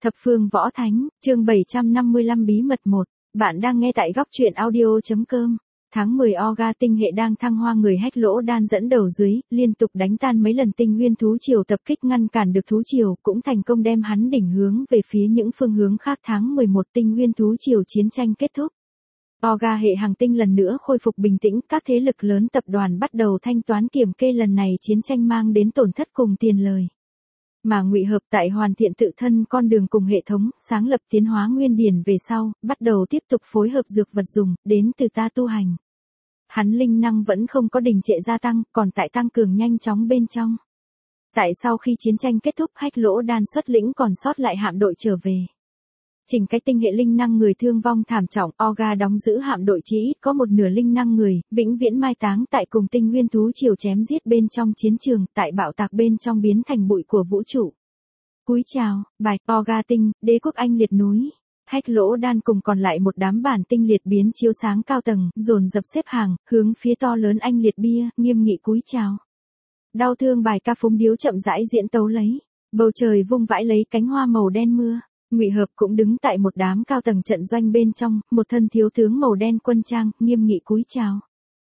Thập phương võ thánh, chương 755 bí mật 1. Bạn đang nghe tại góc truyện audio.com. Tháng 10 Oga tinh hệ đang thăng hoa, người Hách Lỗ Đan dẫn đầu dưới, liên tục đánh tan mấy lần tinh nguyên thú triều tập kích, ngăn cản được thú triều, cũng thành công đem hắn đỉnh hướng về phía những phương hướng khác. Tháng 11 tinh nguyên thú triều chiến tranh kết thúc. Oga hệ hành tinh lần nữa khôi phục bình tĩnh, các thế lực lớn tập đoàn bắt đầu thanh toán kiểm kê lần này chiến tranh mang đến tổn thất cùng tiền lời. Mà Ngụy Hợp tại hoàn thiện tự thân con đường cùng hệ thống, sáng lập tiến hóa nguyên điển về sau, bắt đầu tiếp tục phối hợp dược vật dùng, đến từ ta tu hành. Hắn linh năng vẫn không có đình trệ gia tăng, còn tại tăng cường nhanh chóng bên trong. Tại sau khi chiến tranh kết thúc, Hách Lỗ Đan xuất lĩnh còn sót lại hạm đội trở về. Chỉnh cái tinh hệ linh năng người thương vong thảm trọng, Oga đóng giữ hạm đội chỉ ít có một nửa linh năng người, vĩnh viễn mai táng tại cùng tinh nguyên thú triều chém giết bên trong chiến trường, tại bạo tạc bên trong biến thành bụi của vũ trụ. Cúi chào, bài, Oga tinh, đế quốc anh liệt núi. Hách Lỗ Đan cùng còn lại một đám bản tinh liệt biến chiếu sáng cao tầng, dồn dập xếp hàng, hướng phía to lớn anh liệt bia, nghiêm nghị cúi chào. Đau thương bài ca phúng điếu chậm rãi diễn tấu lấy, bầu trời vung vãi lấy cánh hoa màu đen mưa. Ngụy Hợp cũng đứng tại một đám cao tầng trận doanh bên trong, một thân thiếu tướng màu đen quân trang, nghiêm nghị cúi chào.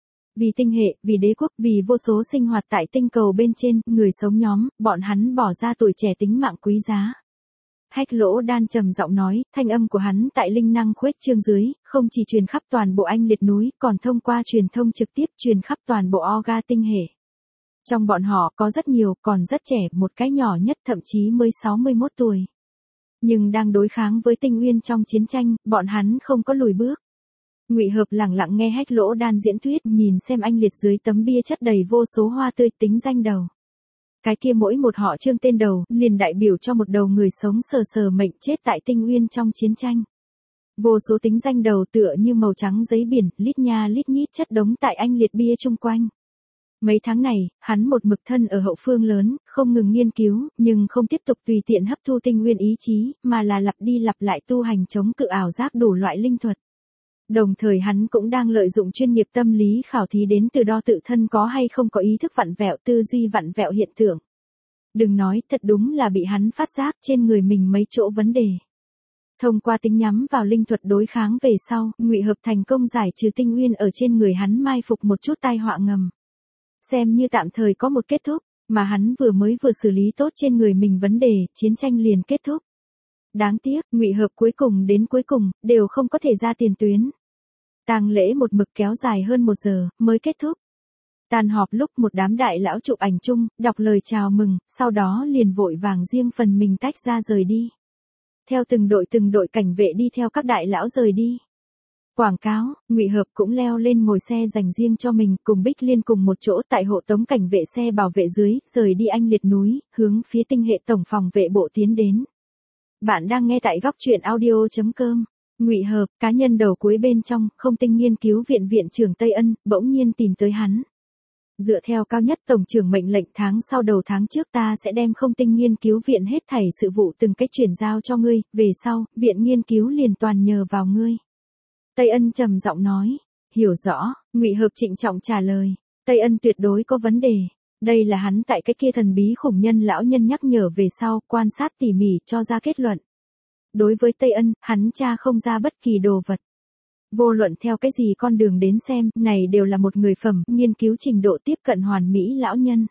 Vì tinh hệ, vì đế quốc, vì vô số sinh hoạt tại tinh cầu bên trên, người sống nhóm, bọn hắn bỏ ra tuổi trẻ tính mạng quý giá. Hách Lỗ Đan trầm giọng nói, thanh âm của hắn tại linh năng khuếch trương dưới, không chỉ truyền khắp toàn bộ anh liệt núi, còn thông qua truyền thông trực tiếp truyền khắp toàn bộ Oga tinh hệ. Trong bọn họ có rất nhiều, còn rất trẻ, một cái nhỏ nhất thậm chí mới 61 tuổi. Nhưng đang đối kháng với tinh nguyên trong chiến tranh, bọn hắn không có lùi bước. Ngụy Hợp lặng lặng nghe Hách Lỗ Đan diễn thuyết, nhìn xem anh liệt dưới tấm bia chất đầy vô số hoa tươi tính danh đầu. Cái kia mỗi một họ chương tên đầu, liền đại biểu cho một đầu người sống sờ sờ mệnh chết tại tinh nguyên trong chiến tranh. Vô số tính danh đầu tựa như màu trắng giấy biển, lít nha lít nhít chất đống tại anh liệt bia chung quanh. Mấy tháng này, hắn một mực thân ở hậu phương lớn, không ngừng nghiên cứu, nhưng không tiếp tục tùy tiện hấp thu tinh nguyên ý chí, mà là lặp đi lặp lại tu hành chống cự ảo giác đủ loại linh thuật. Đồng thời hắn cũng đang lợi dụng chuyên nghiệp tâm lý khảo thí đến từ đo tự thân có hay không có ý thức vặn vẹo, tư duy vặn vẹo hiện tượng. Đừng nói, thật đúng là bị hắn phát giác trên người mình mấy chỗ vấn đề. Thông qua tính nhắm vào linh thuật đối kháng về sau, Ngụy Hợp thành công giải trừ tinh nguyên ở trên người hắn mai phục một chút tai họa ngầm. Xem như tạm thời có một kết thúc, mà hắn vừa xử lý tốt trên người mình vấn đề, chiến tranh liền kết thúc. Đáng tiếc, Ngụy Hợp cuối cùng đến cuối cùng, đều không có thể ra tiền tuyến. Tang lễ một mực kéo dài hơn 1 giờ, mới kết thúc. Tan họp lúc một đám đại lão chụp ảnh chung, đọc lời chào mừng, sau đó liền vội vàng riêng phần mình tách ra rời đi. Theo từng đội cảnh vệ đi theo các đại lão rời đi. Quảng cáo, Ngụy Hợp cũng leo lên ngồi xe dành riêng cho mình, cùng Bích Liên cùng một chỗ tại hộ tống cảnh vệ xe bảo vệ dưới, rời đi anh liệt núi, hướng phía tinh hệ tổng phòng vệ bộ tiến đến. Bạn đang nghe tại góc truyện audio.com. Ngụy Hợp, cá nhân đầu cuối bên trong, không tinh nghiên cứu viện viện trưởng Tây Ân, bỗng nhiên tìm tới hắn. Dựa theo cao nhất tổng trưởng mệnh lệnh, tháng sau đầu tháng trước ta sẽ đem không tinh nghiên cứu viện hết thảy sự vụ từng cách chuyển giao cho ngươi, về sau, viện nghiên cứu liền toàn nhờ vào ngươi. Tây Ân trầm giọng nói, hiểu rõ, Ngụy Hợp trịnh trọng trả lời, Tây Ân tuyệt đối có vấn đề. Đây là hắn tại cái kia thần bí khủng nhân lão nhân nhắc nhở về sau, quan sát tỉ mỉ cho ra kết luận. Đối với Tây Ân, hắn tra không ra bất kỳ đồ vật. Vô luận theo cái gì con đường đến xem, này đều là một người phẩm, nghiên cứu trình độ tiếp cận hoàn mỹ lão nhân.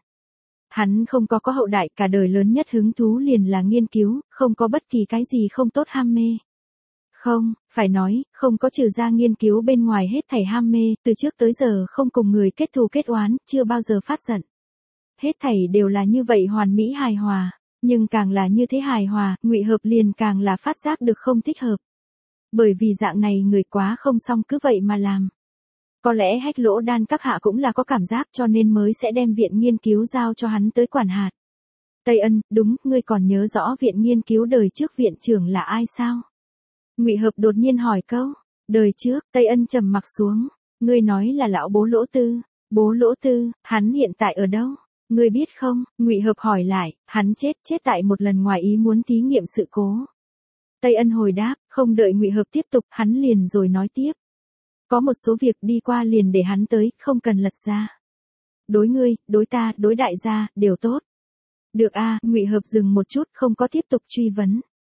Hắn không có hậu đại, cả đời lớn nhất hứng thú liền là nghiên cứu, không có bất kỳ cái gì không tốt ham mê. Không, phải nói, không có trừ ra nghiên cứu bên ngoài hết thảy ham mê, từ trước tới giờ không cùng người kết thù kết oán, chưa bao giờ phát giận. Hết thảy đều là như vậy hoàn mỹ hài hòa, nhưng càng là như thế hài hòa, Ngụy Hợp liền càng là phát giác được không thích hợp. Bởi vì dạng này người quá không xong cứ vậy mà làm. Có lẽ Hách Lỗ Đan các hạ cũng là có cảm giác cho nên mới sẽ đem viện nghiên cứu giao cho hắn tới quản hạt. Tây Ân, đúng, ngươi còn nhớ rõ viện nghiên cứu đời trước viện trưởng là ai sao? Ngụy Hợp đột nhiên hỏi câu, đời trước, Tây Ân trầm mặc xuống, ngươi nói là lão bố Lỗ Tư, bố Lỗ Tư, hắn hiện tại ở đâu? Ngươi biết không? Ngụy Hợp hỏi lại, hắn chết tại một lần ngoài ý muốn thí nghiệm sự cố. Tây Ân hồi đáp, không đợi Ngụy Hợp tiếp tục, hắn liền rồi nói tiếp. Có một số việc đi qua liền để hắn tới, không cần lật ra. Đối ngươi, đối ta, đối đại gia, đều tốt. Được a, Ngụy Hợp dừng một chút, không có tiếp tục truy vấn.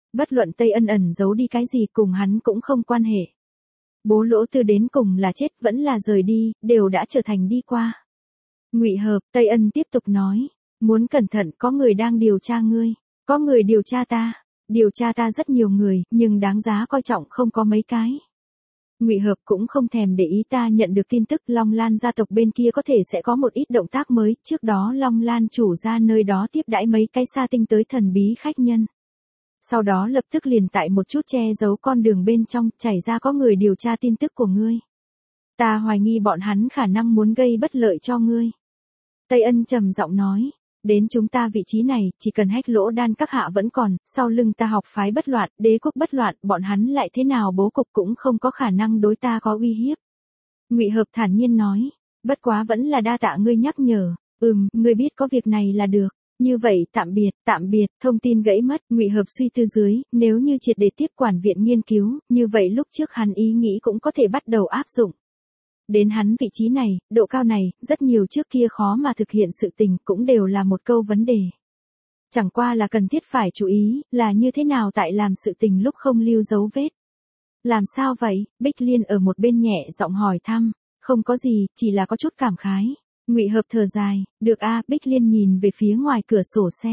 Bất luận Tây Ân ẩn giấu đi cái gì cùng hắn cũng không quan hệ. Bố Lỗ Tư đến cùng là chết vẫn là rời đi, đều đã trở thành đi qua. Ngụy Hợp, Tây Ân tiếp tục nói, muốn cẩn thận, có người đang điều tra ngươi, có người điều tra ta. Điều tra ta rất nhiều người, nhưng đáng giá coi trọng không có mấy cái. Ngụy Hợp cũng không thèm để ý ta nhận được tin tức Long Lan gia tộc bên kia có thể sẽ có một ít động tác mới, trước đó Long Lan chủ ra nơi đó tiếp đãi mấy cái sa tinh tới thần bí khách nhân. Sau đó lập tức liền tại một chút che giấu con đường bên trong, chảy ra có người điều tra tin tức của ngươi. Ta hoài nghi bọn hắn khả năng muốn gây bất lợi cho ngươi. Tây Ân trầm giọng nói. Đến chúng ta vị trí này, chỉ cần Hách Lỗ Đan các hạ vẫn còn, sau lưng ta học phái bất loạn, đế quốc bất loạn, bọn hắn lại thế nào bố cục cũng không có khả năng đối ta có uy hiếp. Ngụy Hợp thản nhiên nói, bất quá vẫn là đa tạ ngươi nhắc nhở, ngươi biết có việc này là được. Như vậy tạm biệt, thông tin gãy mất, Ngụy Hợp suy tư dưới, nếu như triệt để tiếp quản viện nghiên cứu, như vậy lúc trước hắn ý nghĩ cũng có thể bắt đầu áp dụng. Đến hắn vị trí này, độ cao này, rất nhiều trước kia khó mà thực hiện sự tình cũng đều là một câu vấn đề. Chẳng qua là cần thiết phải chú ý, là như thế nào tại làm sự tình lúc không lưu dấu vết. Làm sao vậy? Bích Liên ở một bên nhẹ giọng hỏi thăm, không có gì, chỉ là có chút cảm khái. Ngụy Hợp thở dài, được a, Bích Liên nhìn về phía ngoài cửa sổ xe.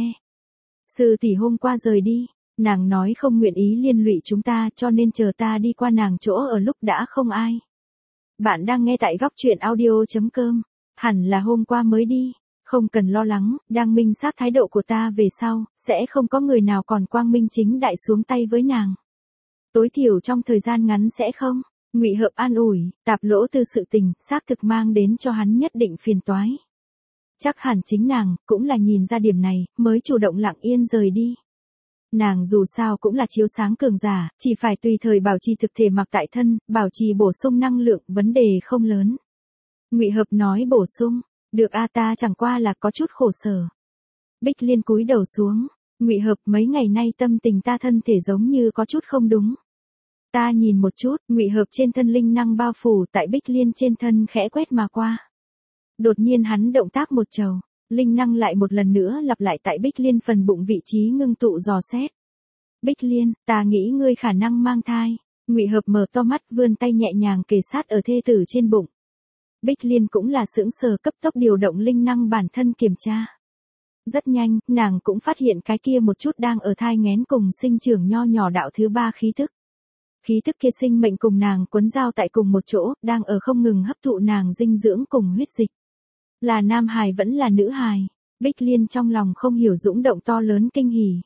Sư tỷ hôm qua rời đi, nàng nói không nguyện ý liên lụy chúng ta cho nên chờ ta đi qua nàng chỗ ở lúc đã không ai. Bạn đang nghe tại góc truyện audio.com, hẳn là hôm qua mới đi, không cần lo lắng, đang minh xác thái độ của ta về sau, sẽ không có người nào còn quang minh chính đại xuống tay với nàng. Tối thiểu trong thời gian ngắn sẽ không. Ngụy Hợp an ủi, Tạp Lỗ Tư sự tình, xác thực mang đến cho hắn nhất định phiền toái. Chắc hẳn chính nàng, cũng là nhìn ra điểm này, mới chủ động lặng yên rời đi. Nàng dù sao cũng là chiếu sáng cường giả, chỉ phải tùy thời bảo trì thực thể mặc tại thân, bảo trì bổ sung năng lượng, vấn đề không lớn. Ngụy Hợp nói bổ sung, được a, ta chẳng qua là có chút khổ sở. Bích Liên cúi đầu xuống, Ngụy Hợp mấy ngày nay tâm tình ta thân thể giống như có chút không đúng. Ta nhìn một chút, Ngụy Hợp trên thân linh năng bao phủ tại Bích Liên trên thân khẽ quét mà qua. Đột nhiên hắn động tác một trầu, linh năng lại một lần nữa lặp lại tại Bích Liên phần bụng vị trí ngưng tụ dò xét. Bích Liên, ta nghĩ ngươi khả năng mang thai. Ngụy Hợp mở to mắt vươn tay nhẹ nhàng kề sát ở thê tử trên bụng. Bích Liên cũng là sững sờ cấp tốc điều động linh năng bản thân kiểm tra. Rất nhanh, nàng cũng phát hiện cái kia một chút đang ở thai nghén cùng sinh trưởng nho nhỏ đạo thứ ba khí thức. Khí thức kia sinh mệnh cùng nàng quấn giao tại cùng một chỗ, đang ở không ngừng hấp thụ nàng dinh dưỡng cùng huyết dịch. Là nam hài vẫn là nữ hài, Bích Liên trong lòng không hiểu dũng động to lớn kinh hỉ.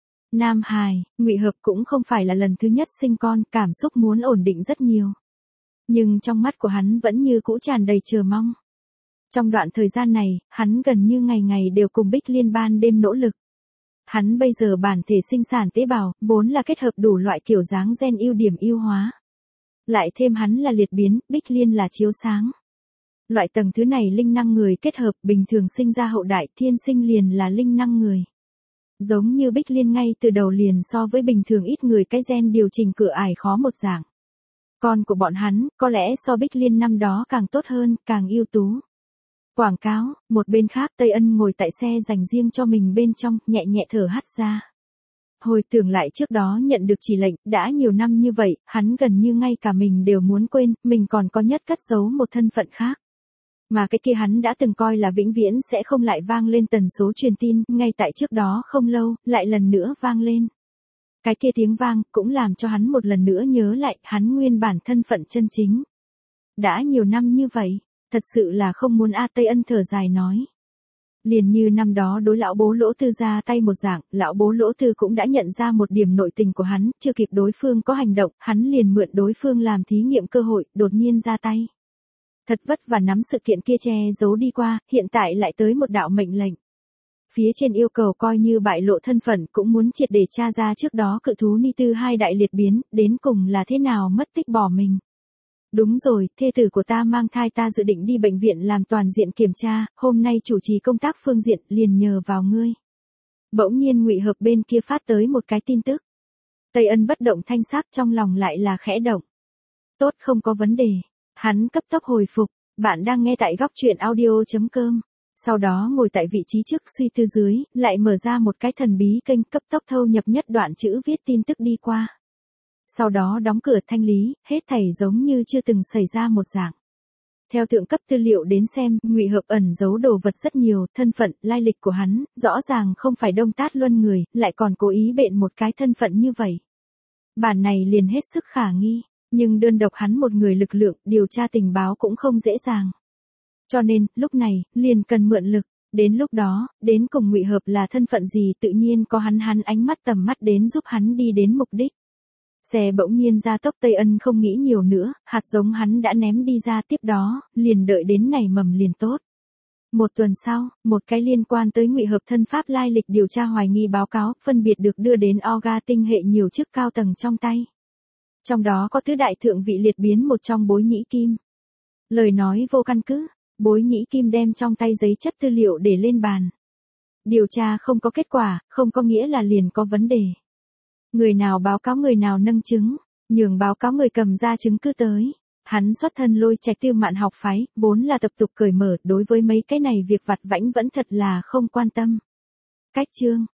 Nam hài, Ngụy Hợp cũng không phải là lần thứ nhất sinh con, cảm xúc muốn ổn định rất nhiều. Nhưng trong mắt của hắn vẫn như cũ tràn đầy chờ mong. Trong đoạn thời gian này, hắn gần như ngày ngày đều cùng Bích Liên ban đêm nỗ lực. Hắn bây giờ bản thể sinh sản tế bào, vốn là kết hợp đủ loại kiểu dáng gen ưu điểm ưu hóa. Lại thêm hắn là liệt biến, Bích Liên là chiếu sáng. Loại tầng thứ này linh năng người kết hợp bình thường sinh ra hậu đại thiên sinh liền là linh năng người. Giống như Bích Liên ngay từ đầu liền so với bình thường ít người cái gen điều chỉnh cửa ải khó một dạng. Con của bọn hắn, có lẽ so Bích Liên năm đó càng tốt hơn, càng ưu tú. Quảng cáo, một bên khác Tây Ân ngồi tại xe dành riêng cho mình bên trong, nhẹ nhẹ thở hắt ra. Hồi tưởng lại trước đó nhận được chỉ lệnh, đã nhiều năm như vậy, hắn gần như ngay cả mình đều muốn quên, mình còn có nhất cất giấu một thân phận khác. Mà cái kia hắn đã từng coi là vĩnh viễn sẽ không lại vang lên tần số truyền tin, ngay tại trước đó không lâu, lại lần nữa vang lên. Cái kia tiếng vang, cũng làm cho hắn một lần nữa nhớ lại, hắn nguyên bản thân phận chân chính. Đã nhiều năm như vậy, thật sự là không muốn Tây Ân thở dài nói. Liền như năm đó đối lão bố Lỗ Tư ra tay một dạng, lão bố Lỗ Tư cũng đã nhận ra một điểm nội tình của hắn, chưa kịp đối phương có hành động, hắn liền mượn đối phương làm thí nghiệm cơ hội, đột nhiên ra tay. Thật vất vả nắm sự kiện kia che giấu đi qua, hiện tại lại tới một đạo mệnh lệnh. Phía trên yêu cầu coi như bại lộ thân phận cũng muốn triệt để tra ra trước đó cự thú Ni Tư hai đại liệt biến, đến cùng là thế nào mất tích bỏ mình. Đúng rồi, thê tử của ta mang thai, ta dự định đi bệnh viện làm toàn diện kiểm tra, hôm nay chủ trì công tác phương diện liền nhờ vào ngươi. Bỗng nhiên Ngụy Hợp bên kia phát tới một cái tin tức. Tây Ân bất động thanh sắc, trong lòng lại là khẽ động. Tốt, không có vấn đề. Hắn cấp tốc hồi phục, bạn đang nghe tại góc truyện audio.com. Sau đó ngồi tại vị trí trước suy tư dưới, lại mở ra một cái thần bí kênh cấp tốc thâu nhập nhất đoạn chữ viết tin tức đi qua. Sau đó đóng cửa thanh lý, hết thảy giống như chưa từng xảy ra một dạng. Theo thượng cấp tư liệu đến xem, Ngụy Hợp ẩn giấu đồ vật rất nhiều, thân phận, lai lịch của hắn, rõ ràng không phải Đông Tát Luân người, lại còn cố ý bện một cái thân phận như vậy. Bản này liền hết sức khả nghi, nhưng đơn độc hắn một người lực lượng, điều tra tình báo cũng không dễ dàng. Cho nên, lúc này, liền cần mượn lực, đến lúc đó, đến cùng Ngụy Hợp là thân phận gì tự nhiên có hắn ánh mắt tầm mắt đến giúp hắn đi đến mục đích. Xe bỗng nhiên ra tốc Tây Ân không nghĩ nhiều nữa, hạt giống hắn đã ném đi ra tiếp đó, liền đợi đến nảy mầm liền tốt. Một tuần sau, một cái liên quan tới Ngụy Hợp thân pháp lai lịch điều tra hoài nghi báo cáo phân biệt được đưa đến Oga tinh hệ nhiều chức cao tầng trong tay. Trong đó có tứ đại thượng vị liệt biến một trong Bối Nhĩ Kim. Lời nói vô căn cứ, Bối Nhĩ Kim đem trong tay giấy chất tư liệu để lên bàn. Điều tra không có kết quả, không có nghĩa là liền có vấn đề. Người nào báo cáo người nào nâng chứng, nhường báo cáo người cầm ra chứng cứ tới. Hắn xuất thân Lôi Trạch Tiêu Mạn học phái, vốn là tập tục cởi mở, đối với mấy cái này việc vặt vãnh vẫn thật là không quan tâm. Cách chương